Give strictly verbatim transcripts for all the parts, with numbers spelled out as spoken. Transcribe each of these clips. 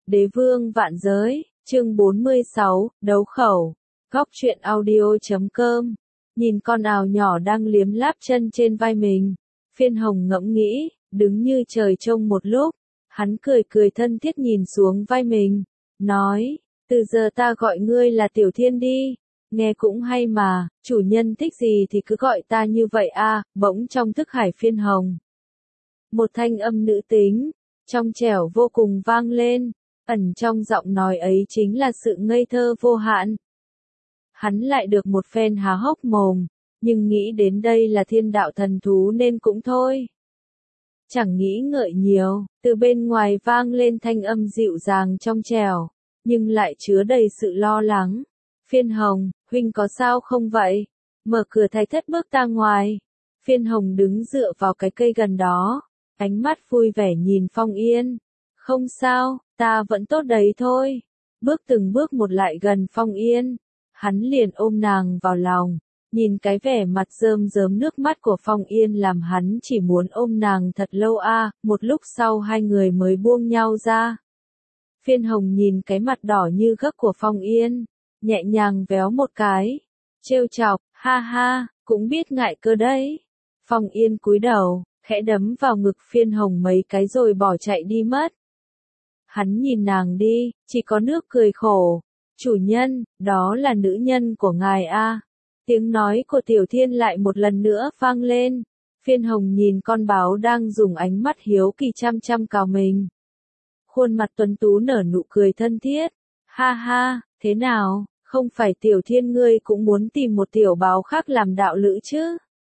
Đế vương vạn giới, chương bốn mươi sáu, đấu khẩu. Góc truyện audio.com. Nhìn con ào nhỏ đang liếm láp chân trên vai mình. Phiên Hồng ngẫm nghĩ, đứng như trời trông một lúc. Hắn cười cười thân thiết nhìn xuống vai mình. Nói, từ giờ ta gọi ngươi là Tiểu Thiên đi. Nghe cũng hay mà, chủ nhân thích gì thì cứ gọi ta như vậy a. Bỗng trong thức hải Phiên Hồng. Một thanh âm nữ tính, trong trẻo vô cùng vang lên. Ẩn trong giọng nói ấy chính là sự ngây thơ vô hạn. Hắn lại được một phen há hốc mồm, nhưng nghĩ đến đây là thiên đạo thần thú nên cũng thôi. Chẳng nghĩ ngợi nhiều, từ bên ngoài vang lên thanh âm dịu dàng trong trẻo, nhưng lại chứa đầy sự lo lắng. Phiên Hồng, huynh có sao không vậy? Mở cửa thái thất bước ra ngoài. Phiên Hồng đứng dựa vào cái cây gần đó, ánh mắt vui vẻ nhìn Phong Yên. Không sao, ta vẫn tốt đấy thôi. Bước từng bước một lại gần Phong Yên, hắn liền ôm nàng vào lòng, nhìn cái vẻ mặt rơm rớm nước mắt của Phong Yên làm hắn chỉ muốn ôm nàng thật lâu a. Một lúc sau hai người mới buông nhau ra. Phiên Hồng nhìn cái mặt đỏ như gấc của Phong Yên, nhẹ nhàng véo một cái, trêu chọc, ha ha, cũng biết ngại cơ đấy. Phong Yên cúi đầu, khẽ đấm vào ngực Phiên Hồng mấy cái rồi bỏ chạy đi mất. Hắn nhìn nàng đi, chỉ có nước cười khổ. Chủ nhân, đó là nữ nhân của ngài a. Tiếng nói của Tiểu Thiên lại một lần nữa vang lên. Phiên Hồng nhìn con báo đang dùng ánh mắt hiếu kỳ chăm chăm cào mình. Khuôn mặt tuấn tú nở nụ cười thân thiết. Ha ha, thế nào, không phải Tiểu Thiên ngươi cũng muốn tìm một tiểu báo khác làm đạo lữ chứ?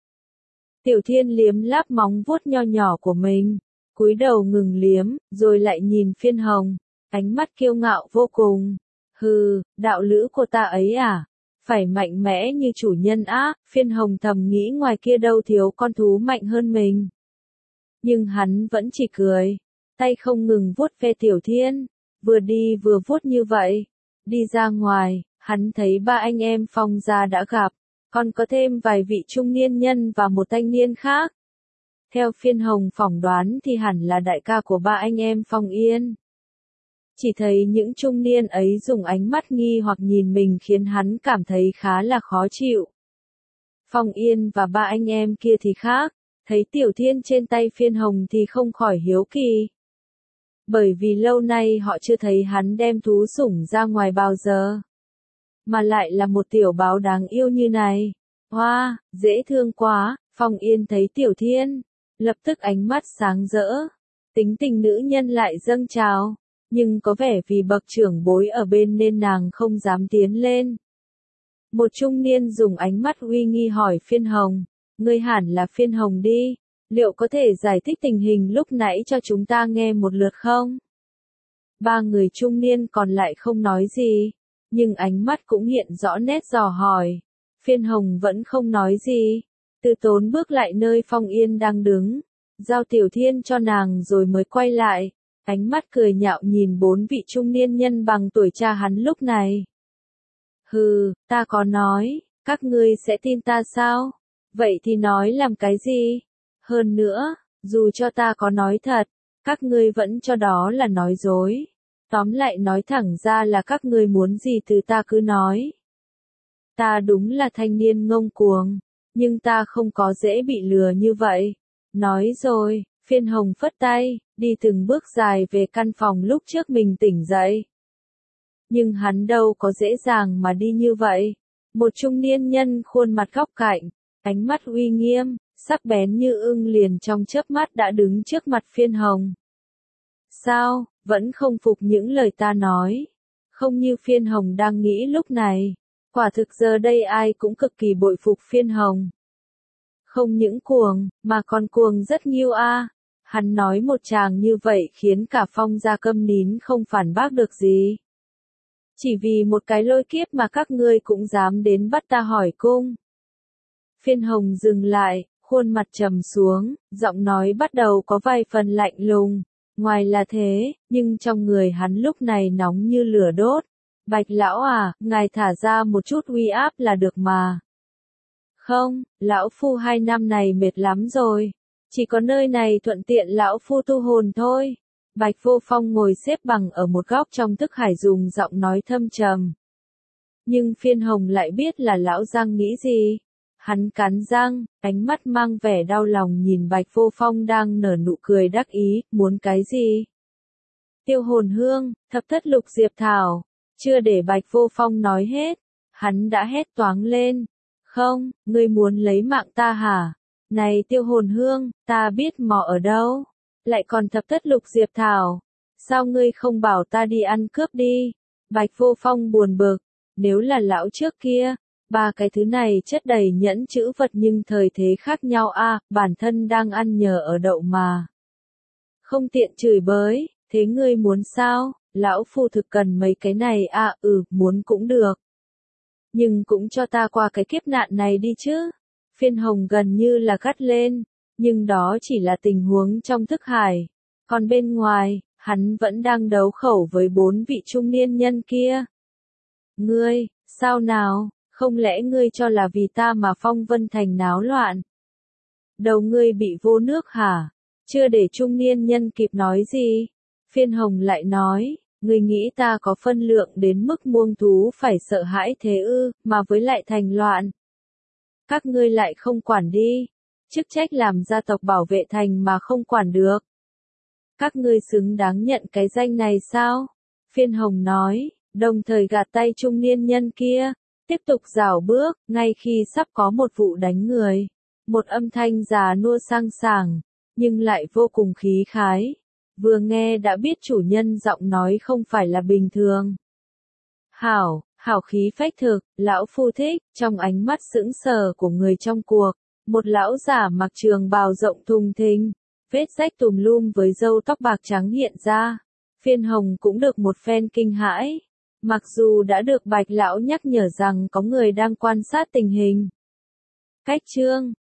Tiểu Thiên liếm láp móng vuốt nho nhỏ của mình, cúi đầu ngừng liếm, rồi lại nhìn Phiên Hồng, ánh mắt kiêu ngạo vô cùng. Hừ, đạo lữ của ta ấy à? Phải mạnh mẽ như chủ nhân á. Phiên Hồng thầm nghĩ ngoài kia đâu thiếu con thú mạnh hơn mình. Nhưng hắn vẫn chỉ cười, tay không ngừng vuốt ve Tiểu Thiên, vừa đi vừa vuốt như vậy. Đi ra ngoài, hắn thấy ba anh em Phong gia đã gặp, còn có thêm vài vị trung niên nhân và một thanh niên khác. Theo Phiên Hồng phỏng đoán thì hẳn là đại ca của ba anh em Phong Yên. Chỉ thấy những trung niên ấy dùng ánh mắt nghi hoặc nhìn mình khiến hắn cảm thấy khá là khó chịu. Phong Yên và ba anh em kia thì khác, thấy Tiểu Thiên trên tay Phiên Hồng thì không khỏi hiếu kỳ. Bởi vì lâu nay họ chưa thấy hắn đem thú sủng ra ngoài bao giờ. Mà lại là một tiểu báo đáng yêu như này. Hoa, wow, dễ thương quá. Phong Yên thấy Tiểu Thiên, lập tức ánh mắt sáng rỡ. Tính tình nữ nhân lại dâng trào. Nhưng có vẻ vì bậc trưởng bối ở bên nên nàng không dám tiến lên. Một trung niên dùng ánh mắt uy nghi hỏi Phiên Hồng, ngươi hẳn là Phiên Hồng đi, liệu có thể giải thích tình hình lúc nãy cho chúng ta nghe một lượt không? Ba người trung niên còn lại không nói gì, nhưng ánh mắt cũng hiện rõ nét dò hỏi. Phiên Hồng vẫn không nói gì, từ tốn bước lại nơi Phong Yên đang đứng, giao Tiểu Thiên cho nàng rồi mới quay lại. Ánh mắt cười nhạo nhìn bốn vị trung niên nhân bằng tuổi cha hắn lúc này. Hừ, ta có nói, các ngươi sẽ tin ta sao? Vậy thì nói làm cái gì? Hơn nữa, dù cho ta có nói thật, các ngươi vẫn cho đó là nói dối. Tóm lại nói thẳng ra là các ngươi muốn gì từ ta cứ nói. Ta đúng là thanh niên ngông cuồng, nhưng ta không có dễ bị lừa như vậy. Nói rồi. Phiên Hồng phất tay, đi từng bước dài về căn phòng lúc trước mình tỉnh dậy. Nhưng hắn đâu có dễ dàng mà đi như vậy. Một trung niên nhân khuôn mặt góc cạnh, ánh mắt uy nghiêm, sắc bén như ưng liền trong chớp mắt đã đứng trước mặt Phiên Hồng. Sao, vẫn không phục những lời ta nói? Không như Phiên Hồng đang nghĩ lúc này. Quả thực giờ đây ai cũng cực kỳ bội phục Phiên Hồng. Không những cuồng, mà còn cuồng rất nhiêu a. Hắn nói một tràng như vậy khiến cả Phong gia câm nín không phản bác được gì. Chỉ vì một cái lôi kiếp mà các ngươi cũng dám đến bắt ta hỏi cung. Phiên Hồng dừng lại, khuôn mặt trầm xuống, giọng nói bắt đầu có vài phần lạnh lùng. Ngoài là thế, nhưng trong người hắn lúc này nóng như lửa đốt. Bạch lão à, ngài thả ra một chút uy áp là được mà. Không, lão phu hai năm này mệt lắm rồi. Chỉ có nơi này thuận tiện lão phu tu hồn thôi. Bạch Vô Phong ngồi xếp bằng ở một góc trong thức hải dùng giọng nói thâm trầm. Nhưng Phiên Hồng lại biết là lão Giang nghĩ gì. Hắn cắn răng, ánh mắt mang vẻ đau lòng nhìn Bạch Vô Phong đang nở nụ cười đắc ý, muốn cái gì? Tiêu hồn hương, thập thất lục diệp thảo, chưa để Bạch Vô Phong nói hết, hắn đã hét toáng lên. Không, ngươi muốn lấy mạng ta hả? Này tiêu hồn hương, ta biết mò ở đâu? Lại còn thập thất lục diệp thảo. Sao ngươi không bảo ta đi ăn cướp đi? Bạch Vô Phong buồn bực, nếu là lão trước kia, ba cái thứ này chất đầy nhẫn chữ vật nhưng thời thế khác nhau a, bản thân đang ăn nhờ ở đậu mà. Không tiện chửi bới, thế ngươi muốn sao? Lão phu thực cần mấy cái này a, ừ, muốn cũng được. Nhưng cũng cho ta qua cái kiếp nạn này đi chứ. Phiên Hồng gần như là gắt lên, nhưng đó chỉ là tình huống trong thức hải. Còn bên ngoài, hắn vẫn đang đấu khẩu với bốn vị trung niên nhân kia. Ngươi, sao nào, không lẽ ngươi cho là vì ta mà Phong Vân Thành náo loạn? Đầu ngươi bị vô nước hả? Chưa để trung niên nhân kịp nói gì, Phiên Hồng lại nói, ngươi nghĩ ta có phân lượng đến mức muông thú phải sợ hãi thế ư, mà với lại thành loạn. Các ngươi lại không quản đi, chức trách làm gia tộc bảo vệ thành mà không quản được. Các ngươi xứng đáng nhận cái danh này sao? Phiên Hồng nói, đồng thời gạt tay trung niên nhân kia, tiếp tục rảo bước, ngay khi sắp có một vụ đánh người. Một âm thanh già nua sang sảng, nhưng lại vô cùng khí khái. Vừa nghe đã biết chủ nhân giọng nói không phải là bình thường. Hảo, hảo khí phách thực, lão phu thích, trong ánh mắt sững sờ của người trong cuộc. Một lão giả mặc trường bào rộng thùng thình, vết rách tùm lum với râu tóc bạc trắng hiện ra. Phiên Hồng cũng được một phen kinh hãi. Mặc dù đã được Bạch lão nhắc nhở rằng có người đang quan sát tình hình. Cách chương